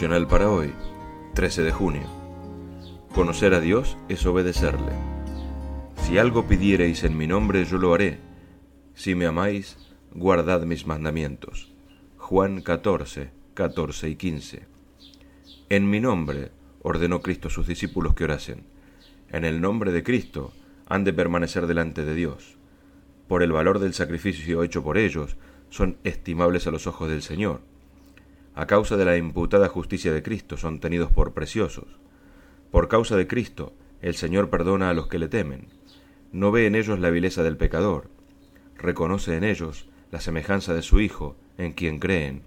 Devocional para hoy, 13 de junio. Conocer a Dios es obedecerle. Si algo pidiereis en mi nombre, yo lo haré. Si me amáis, guardad mis mandamientos. Juan 14, 14 y 15. En mi nombre ordenó Cristo a sus discípulos que orasen. En el nombre de Cristo han de permanecer delante de Dios. Por el valor del sacrificio hecho por ellos, son estimables a los ojos del Señor. A causa de la imputada justicia de Cristo son tenidos por preciosos. Por causa de Cristo, el Señor perdona a los que le temen. No ve en ellos la vileza del pecador. Reconoce en ellos la semejanza de su Hijo, en quien creen.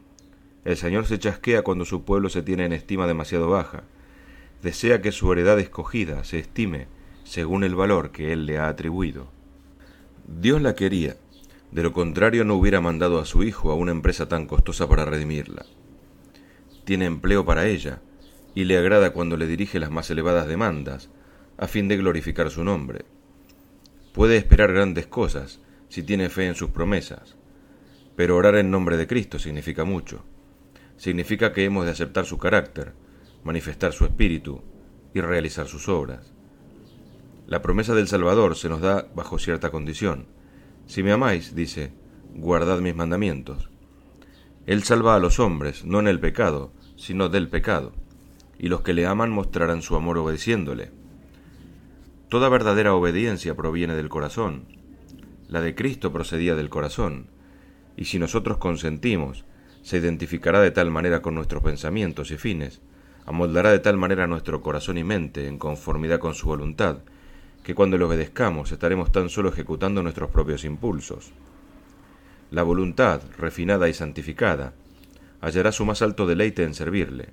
El Señor se chasquea cuando su pueblo se tiene en estima demasiado baja. Desea que su heredad escogida se estime según el valor que Él le ha atribuido. Dios la quería. De lo contrario, no hubiera mandado a su Hijo a una empresa tan costosa para redimirla. Tiene empleo para ella, y le agrada cuando le dirige las más elevadas demandas, a fin de glorificar su nombre. Puede esperar grandes cosas, si tiene fe en sus promesas, pero orar en nombre de Cristo significa mucho. Significa que hemos de aceptar su carácter, manifestar su espíritu y realizar sus obras. La promesa del Salvador se nos da bajo cierta condición. Si me amáis, dice, guardad mis mandamientos. Él salva a los hombres, no en el pecado, sino del pecado, y los que le aman mostrarán su amor obedeciéndole. Toda verdadera obediencia proviene del corazón. La de Cristo procedía del corazón, y si nosotros consentimos, se identificará de tal manera con nuestros pensamientos y fines, amoldará de tal manera nuestro corazón y mente en conformidad con su voluntad, que cuando le obedezcamos estaremos tan solo ejecutando nuestros propios impulsos. La voluntad, refinada y santificada, hallará su más alto deleite en servirle.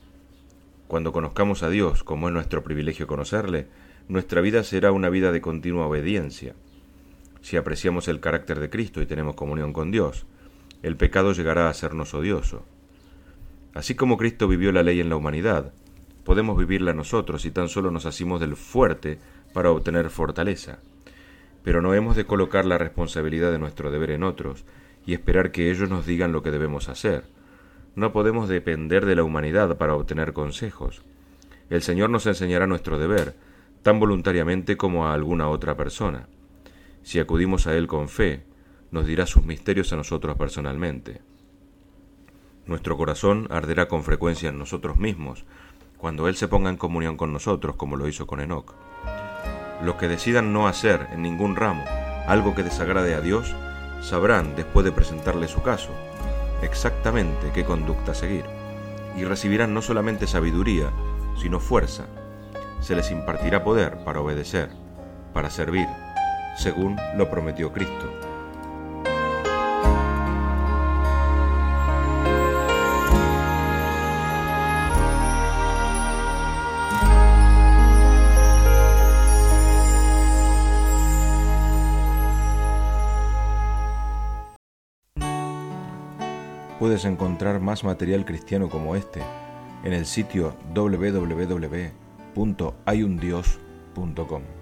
Cuando conozcamos a Dios, como es nuestro privilegio conocerle, nuestra vida será una vida de continua obediencia. Si apreciamos el carácter de Cristo y tenemos comunión con Dios, el pecado llegará a sernos odioso. Así como Cristo vivió la ley en la humanidad, podemos vivirla nosotros si tan solo nos asimos del fuerte para obtener fortaleza. Pero no hemos de colocar la responsabilidad de nuestro deber en otros y esperar que ellos nos digan lo que debemos hacer. No podemos depender de la humanidad para obtener consejos. El Señor nos enseñará nuestro deber, tan voluntariamente como a alguna otra persona. Si acudimos a Él con fe, nos dirá sus misterios a nosotros personalmente. Nuestro corazón arderá con frecuencia en nosotros mismos, cuando Él se ponga en comunión con nosotros, como lo hizo con Enoc. Los que decidan no hacer en ningún ramo algo que desagrade a Dios, sabrán, después de presentarle su caso, exactamente qué conducta seguir, y recibirán no solamente sabiduría, sino fuerza. Se les impartirá poder para obedecer, para servir, según lo prometió Cristo. Puedes encontrar más material cristiano como este en el sitio www.hayundios.com.